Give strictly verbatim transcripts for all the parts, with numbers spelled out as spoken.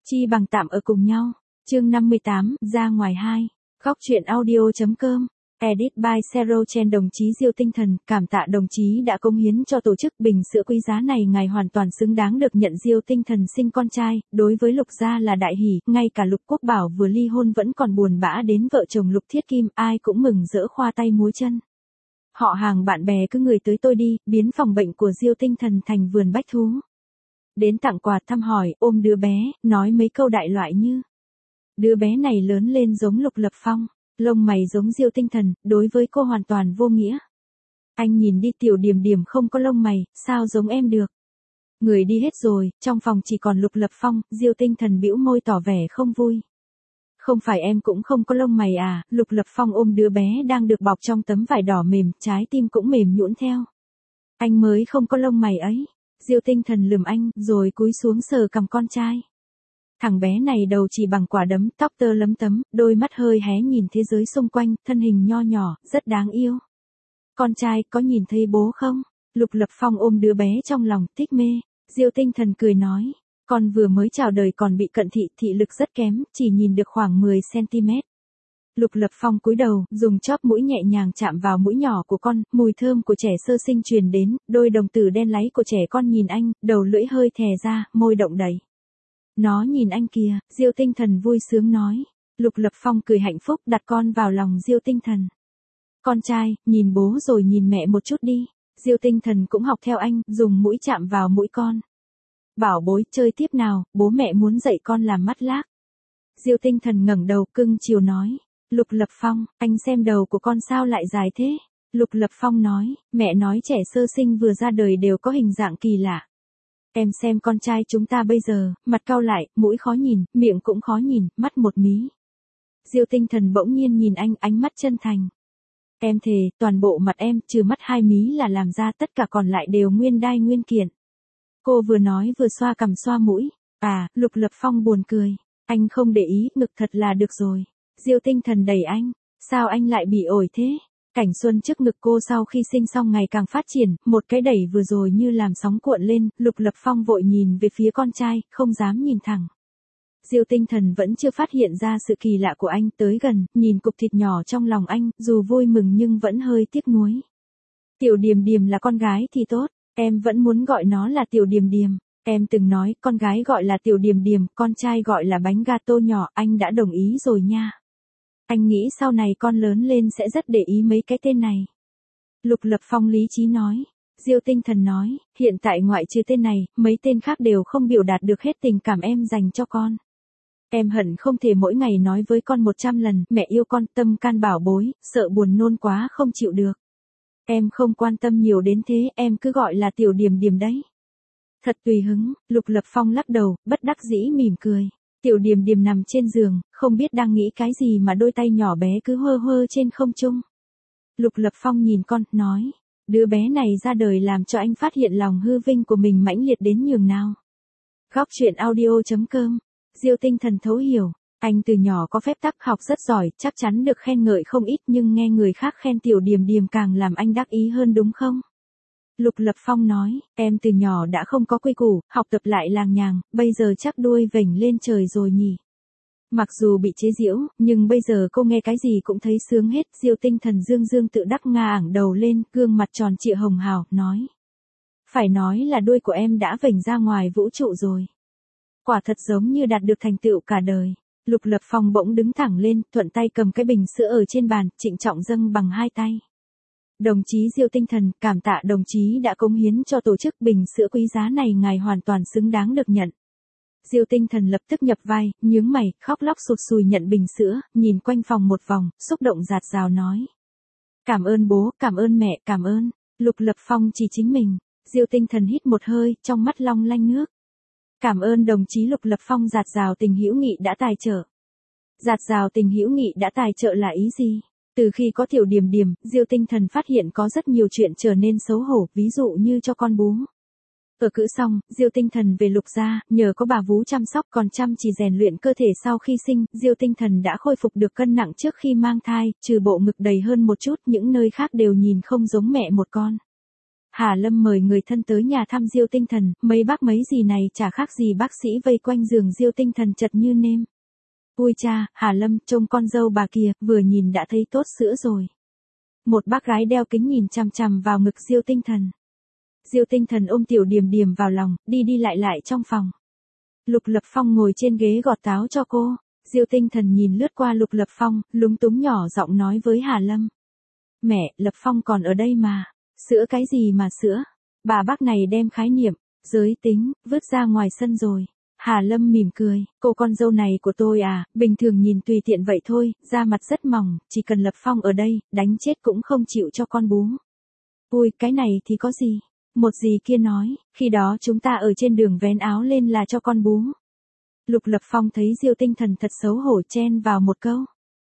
Chi bằng tạm ở cùng nhau. Chương năm mươi tám, ra ngoài hai. Góc truyện audio.com. Edit by Zero Chen. Đồng chí Diêu Tinh Thần, cảm tạ đồng chí đã cống hiến cho tổ chức bình sữa quý giá này, ngài hoàn toàn xứng đáng được nhận. Diêu Tinh Thần sinh con trai, đối với Lục gia là đại hỷ, ngay cả Lục Quốc Bảo vừa ly hôn vẫn còn buồn bã đến vợ chồng Lục Thiết Kim, ai cũng mừng rỡ khoa tay múa chân. Họ hàng bạn bè cứ người tới tôi đi, biến phòng bệnh của Diêu Tinh Thần thành vườn bách thú. Đến tặng quà, thăm hỏi, ôm đứa bé, nói mấy câu đại loại như: đứa bé này lớn lên giống Lục Lập Phong, lông mày giống Diêu Tinh Thần, đối với cô hoàn toàn vô nghĩa. Anh nhìn đi, Tiểu Điềm Điềm không có lông mày, sao giống em được. Người đi hết rồi, trong phòng chỉ còn Lục Lập Phong. Diêu Tinh Thần bĩu môi tỏ vẻ không vui. Không phải em cũng không có lông mày à? Lục Lập Phong ôm đứa bé đang được bọc trong tấm vải đỏ mềm, trái tim cũng mềm nhũn theo. Anh mới không có lông mày ấy. Diêu Tinh Thần lườm anh, rồi cúi xuống sờ cằm con trai. Thằng bé này đầu chỉ bằng quả đấm, tóc tơ lấm tấm, đôi mắt hơi hé nhìn thế giới xung quanh, thân hình nho nhỏ, rất đáng yêu. Con trai, có nhìn thấy bố không? Lục Lập Phong ôm đứa bé trong lòng, thích mê. Diêu Tinh Thần cười nói, con vừa mới chào đời còn bị cận thị, thị lực rất kém, chỉ nhìn được khoảng mười xăng-ti-mét. Lục Lập Phong cúi đầu, dùng chóp mũi nhẹ nhàng chạm vào mũi nhỏ của con, mùi thơm của trẻ sơ sinh truyền đến, đôi đồng tử đen láy của trẻ con nhìn anh, đầu lưỡi hơi thè ra, môi động đậy. Nó nhìn anh kìa. Diêu Tinh Thần vui sướng nói. Lục Lập Phong cười hạnh phúc, đặt con vào lòng Diêu Tinh Thần. Con trai, nhìn bố rồi nhìn mẹ một chút đi. Diêu Tinh Thần cũng học theo anh, dùng mũi chạm vào mũi con. Bảo bối, chơi tiếp nào, bố mẹ muốn dạy con làm mắt lác. Diêu Tinh Thần ngẩng đầu cưng chiều nói. Lục Lập Phong, anh xem đầu của con sao lại dài thế? Lục Lập Phong nói, mẹ nói trẻ sơ sinh vừa ra đời đều có hình dạng kỳ lạ. Em xem con trai chúng ta bây giờ, mặt cau lại, mũi khó nhìn, miệng cũng khó nhìn, mắt một mí. Diêu Tinh Thần bỗng nhiên nhìn anh, ánh mắt chân thành. Em thề, toàn bộ mặt em, trừ mắt hai mí là làm ra, tất cả còn lại đều nguyên đai nguyên kiện. Cô vừa nói vừa xoa cằm xoa mũi. À, Lục Lập Phong buồn cười. Anh không để ý, ngực thật là được rồi. Diêu Tinh Thần đẩy anh. Sao anh lại bị ổi thế? Cảnh xuân trước ngực cô sau khi sinh xong ngày càng phát triển, một cái đẩy vừa rồi như làm sóng cuộn lên. Lục Lập Phong vội nhìn về phía con trai, không dám nhìn thẳng. Diêu Tinh Thần vẫn chưa phát hiện ra sự kỳ lạ của anh, tới gần, nhìn cục thịt nhỏ trong lòng anh, dù vui mừng nhưng vẫn hơi tiếc nuối. Tiểu Điềm Điềm là con gái thì tốt, em vẫn muốn gọi nó là Tiểu Điềm Điềm. Em từng nói, con gái gọi là Tiểu Điềm Điềm, con trai gọi là bánh gato nhỏ, anh đã đồng ý rồi nha. Anh nghĩ sau này con lớn lên sẽ rất để ý mấy cái tên này. Lục Lập Phong lý trí nói. Diêu Tinh Thần nói, hiện tại ngoại trừ tên này, mấy tên khác đều không biểu đạt được hết tình cảm em dành cho con. Em hận không thể mỗi ngày nói với con một trăm lần, mẹ yêu con, tâm can bảo bối, sợ buồn nôn quá không chịu được. Em không quan tâm nhiều đến thế, em cứ gọi là Tiểu Điềm Điềm đấy. Thật tùy hứng. Lục Lập Phong lắc đầu, bất đắc dĩ mỉm cười. Tiểu Điềm Điềm nằm trên giường, không biết đang nghĩ cái gì mà đôi tay nhỏ bé cứ hơ hơ trên không trung. Lục Lập Phong nhìn con, nói, đứa bé này ra đời làm cho anh phát hiện lòng hư vinh của mình mãnh liệt đến nhường nào. Góc truyện audio.com. Diêu Tinh Thần thấu hiểu, anh từ nhỏ có phép tắc học rất giỏi, chắc chắn được khen ngợi không ít, nhưng nghe người khác khen Tiểu Điềm Điềm càng làm anh đắc ý hơn đúng không? Lục Lập Phong nói, em từ nhỏ đã không có quy củ, học tập lại làng nhàng, bây giờ chắc đuôi vểnh lên trời rồi nhỉ. Mặc dù bị chế giễu, nhưng bây giờ cô nghe cái gì cũng thấy sướng hết. Diêu Tinh Thần dương dương tự đắc ngả ảng đầu lên, gương mặt tròn trịa hồng hào, nói. Phải nói là đuôi của em đã vểnh ra ngoài vũ trụ rồi. Quả thật giống như đạt được thành tựu cả đời. Lục Lập Phong bỗng đứng thẳng lên, thuận tay cầm cái bình sữa ở trên bàn, trịnh trọng dâng bằng hai tay. Đồng chí Diêu Tinh Thần, cảm tạ đồng chí đã cống hiến cho tổ chức bình sữa quý giá này, ngài hoàn toàn xứng đáng được nhận. Diêu Tinh Thần lập tức nhập vai, nhướng mày, khóc lóc sụt sùi nhận bình sữa, nhìn quanh phòng một vòng, xúc động rạt rào nói. Cảm ơn bố, cảm ơn mẹ, cảm ơn. Lục Lập Phong chỉ chính mình. Diêu Tinh Thần hít một hơi, trong mắt long lanh nước. Cảm ơn đồng chí. Lục Lập Phong rạt rào tình hữu nghị đã tài trợ. Rạt rào tình hữu nghị đã tài trợ là ý gì? Từ khi có Tiểu Điềm Điềm, Diêu Tinh Thần phát hiện có rất nhiều chuyện trở nên xấu hổ, ví dụ như cho con bú. Ở cữ xong, Diêu Tinh Thần về Lục gia, nhờ có bà vú chăm sóc còn chăm chỉ rèn luyện cơ thể sau khi sinh, Diêu Tinh Thần đã khôi phục được cân nặng trước khi mang thai, trừ bộ ngực đầy hơn một chút, những nơi khác đều nhìn không giống mẹ một con. Hà Lâm mời người thân tới nhà thăm Diêu Tinh Thần, mấy bác mấy dì này chả khác gì bác sĩ vây quanh giường Diêu Tinh Thần chật như nêm. Ui cha, Hà Lâm, trông con dâu bà kìa, vừa nhìn đã thấy tốt sữa rồi. Một bác gái đeo kính nhìn chằm chằm vào ngực Diêu Tinh Thần. Diêu Tinh Thần ôm Tiểu Điềm Điềm vào lòng, đi đi lại lại trong phòng. Lục Lập Phong ngồi trên ghế gọt táo cho cô. Diêu Tinh Thần nhìn lướt qua Lục Lập Phong, lúng túng nhỏ giọng nói với Hà Lâm. Mẹ, Lập Phong còn ở đây mà. Sữa cái gì mà sữa? Bà bác này đem khái niệm, giới tính, vứt ra ngoài sân rồi. Hà Lâm mỉm cười, cô con dâu này của tôi à, bình thường nhìn tùy tiện vậy thôi, da mặt rất mỏng, chỉ cần Lập Phong ở đây, đánh chết cũng không chịu cho con bú. Ui, cái này thì có gì? Một dì kia nói, khi đó chúng ta ở trên đường vén áo lên là cho con bú. Lục Lập Phong thấy Diêu Tinh Thần thật xấu hổ chen vào một câu.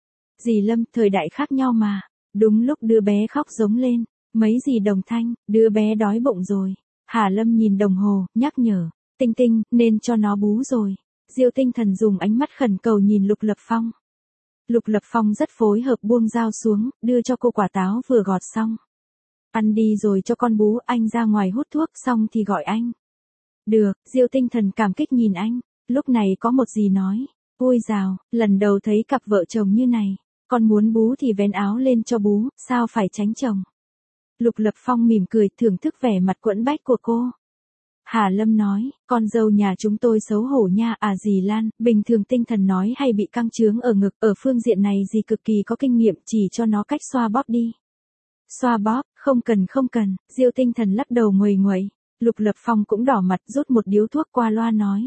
Dì Lâm, thời đại khác nhau mà. Đúng lúc đứa bé khóc giống lên, mấy dì đồng thanh, đứa bé đói bụng rồi. Hà Lâm nhìn đồng hồ, nhắc nhở, Tinh Tinh, nên cho nó bú rồi. Diêu Tinh Thần dùng ánh mắt khẩn cầu nhìn Lục Lập Phong. Lục Lập Phong rất phối hợp buông dao xuống, đưa cho cô quả táo vừa gọt xong. Ăn đi rồi cho con bú, anh ra ngoài hút thuốc xong thì gọi anh. Được, Diêu Tinh Thần cảm kích nhìn anh. Lúc này có một dì nói, ôi dào, lần đầu thấy cặp vợ chồng như này. Con muốn bú thì vén áo lên cho bú, sao phải tránh chồng. Lục Lập Phong mỉm cười thưởng thức vẻ mặt quẫn bách của cô. Hà Lâm nói, con dâu nhà chúng tôi xấu hổ nha, à dì Lan, bình thường Tinh Thần nói hay bị căng trướng ở ngực, ở phương diện này dì cực kỳ có kinh nghiệm, chỉ cho nó cách xoa bóp đi. Xoa bóp, không cần không cần, Diêu Tinh Thần lắc đầu nguầy nguậy. Lục Lập Phong cũng đỏ mặt rút một điếu thuốc qua loa nói.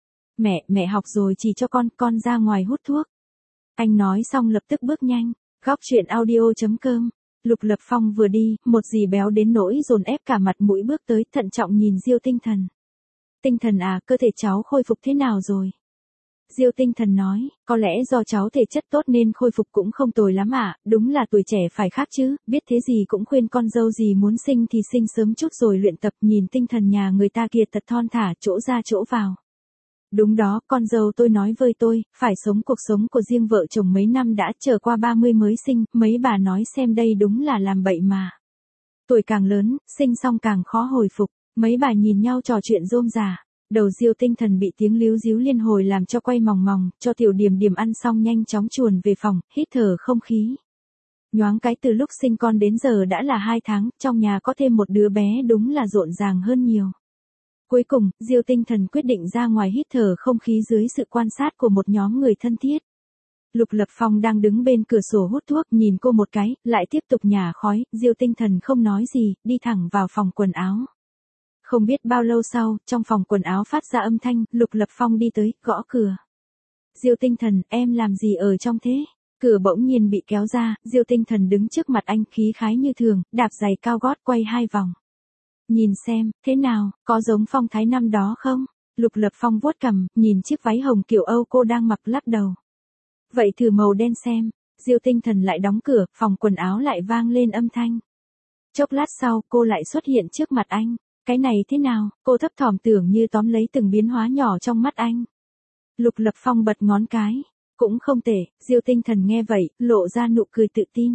Mẹ, mẹ học rồi chỉ cho con, con ra ngoài hút thuốc. Anh nói xong lập tức bước nhanh, góc chuyện audio.com. Lục Lập Phong vừa đi, một dì béo đến nỗi dồn ép cả mặt mũi bước tới, thận trọng nhìn Diêu Tinh Thần. Tinh Thần à, cơ thể cháu khôi phục thế nào rồi? Diêu Tinh Thần nói, có lẽ do cháu thể chất tốt nên khôi phục cũng không tồi lắm ạ, à, đúng là tuổi trẻ phải khác chứ, biết thế gì cũng khuyên con dâu gì muốn sinh thì sinh sớm chút rồi luyện tập, nhìn Tinh Thần nhà người ta kia thật thon thả, chỗ ra chỗ vào. Đúng đó, con dâu tôi nói với tôi, phải sống cuộc sống của riêng vợ chồng mấy năm đã trở qua ba mươi mới sinh, mấy bà nói xem đây đúng là làm bậy mà. Tuổi càng lớn, sinh xong càng khó hồi phục, mấy bà nhìn nhau trò chuyện rôm rả. Đầu Diêu Tinh Thần bị tiếng líu díu liên hồi làm cho quay mòng mòng, cho Tiểu Điềm Điềm ăn xong nhanh chóng chuồn về phòng, hít thở không khí. Nhoáng cái từ lúc sinh con đến giờ đã là hai tháng, trong nhà có thêm một đứa bé đúng là rộn ràng hơn nhiều. Cuối cùng, Diêu Tinh Thần quyết định ra ngoài hít thở không khí dưới sự quan sát của một nhóm người thân thiết. Lục Lập Phong đang đứng bên cửa sổ hút thuốc, nhìn cô một cái, lại tiếp tục nhả khói, Diêu Tinh Thần không nói gì, đi thẳng vào phòng quần áo. Không biết bao lâu sau, trong phòng quần áo phát ra âm thanh, Lục Lập Phong đi tới, gõ cửa. Diêu Tinh Thần, em làm gì ở trong thế? Cửa bỗng nhiên bị kéo ra, Diêu Tinh Thần đứng trước mặt anh khí khái như thường, đạp giày cao gót quay hai vòng. Nhìn xem, thế nào, có giống phong thái năm đó không? Lục Lập Phong vuốt cằm, nhìn chiếc váy hồng kiểu Âu cô đang mặc lắc đầu. Vậy thử màu đen xem. Diêu Tinh Thần lại đóng cửa, phòng quần áo lại vang lên âm thanh. Chốc lát sau, cô lại xuất hiện trước mặt anh. Cái này thế nào? Cô thấp thỏm tưởng như tóm lấy từng biến hóa nhỏ trong mắt anh. Lục Lập Phong bật ngón cái. Cũng không tệ, Diêu Tinh Thần nghe vậy, lộ ra nụ cười tự tin.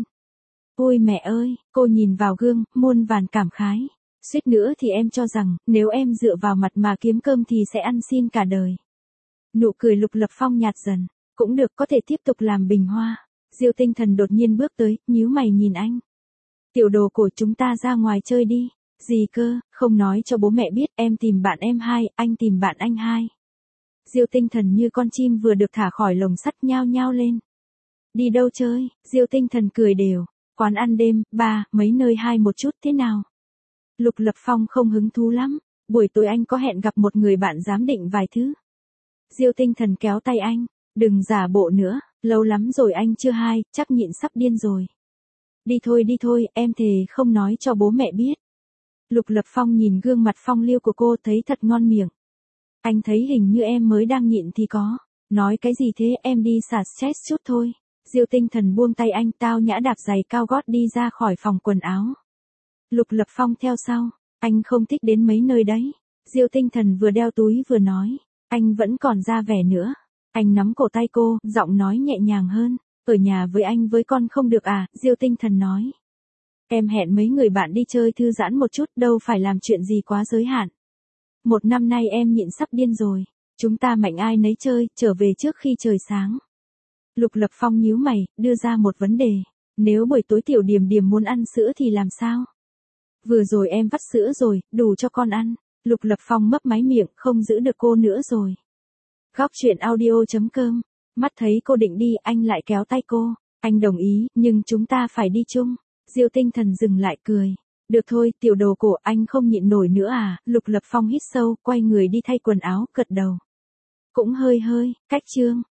Ôi mẹ ơi, cô nhìn vào gương, muôn vàn cảm khái. Suýt nữa thì em cho rằng, nếu em dựa vào mặt mà kiếm cơm thì sẽ ăn xin cả đời. Nụ cười Lục Lập Phong nhạt dần. Cũng được, có thể tiếp tục làm bình hoa. Diêu Tinh Thần đột nhiên bước tới, nhíu mày nhìn anh. Tiểu đồ của chúng ta ra ngoài chơi đi. Gì cơ, không nói cho bố mẹ biết, em tìm bạn em hai, anh tìm bạn anh hai. Diêu Tinh Thần như con chim vừa được thả khỏi lồng sắt nhao nhao lên. Đi đâu chơi? Diêu Tinh Thần cười đều. Quán ăn đêm, ba, mấy nơi hai một chút thế nào? Lục Lập Phong không hứng thú lắm. Buổi tối anh có hẹn gặp một người bạn giám định vài thứ. Diêu Tinh Thần kéo tay anh. Đừng giả bộ nữa, lâu lắm rồi anh chưa hai, chắc nhịn sắp điên rồi. Đi thôi đi thôi, em thề không nói cho bố mẹ biết. Lục Lập Phong nhìn gương mặt phong lưu của cô thấy thật ngon miệng. Anh thấy hình như em mới đang nhịn thì có. Nói cái gì thế, em đi xả stress chút thôi. Diêu Tinh Thần buông tay anh, tao nhã đạp giày cao gót đi ra khỏi phòng quần áo. Lục Lập Phong theo sau. Anh không thích đến mấy nơi đấy. Diêu Tinh Thần vừa đeo túi vừa nói. Anh vẫn còn ra vẻ nữa. Anh nắm cổ tay cô, giọng nói nhẹ nhàng hơn. Ở nhà với anh với con không được à, Diêu Tinh Thần nói. Em hẹn mấy người bạn đi chơi thư giãn một chút, đâu phải làm chuyện gì quá giới hạn. Một năm nay em nhịn sắp điên rồi. Chúng ta mạnh ai nấy chơi, trở về trước khi trời sáng. Lục Lập Phong nhíu mày, đưa ra một vấn đề. Nếu buổi tối Tiểu Điềm Điềm muốn ăn sữa thì làm sao? Vừa rồi em vắt sữa rồi, đủ cho con ăn. Lục Lập Phong mấp máy miệng, không giữ được cô nữa rồi. Góc truyện audio.com. Mắt thấy cô định đi, anh lại kéo tay cô. Anh đồng ý, nhưng chúng ta phải đi chung. Diêu Tinh Thần dừng lại cười. Được thôi, tiểu đồ cổ, anh không nhịn nổi nữa à? Lục Lập Phong hít sâu, quay người đi thay quần áo, gật đầu. Cũng hơi hơi, cách chương.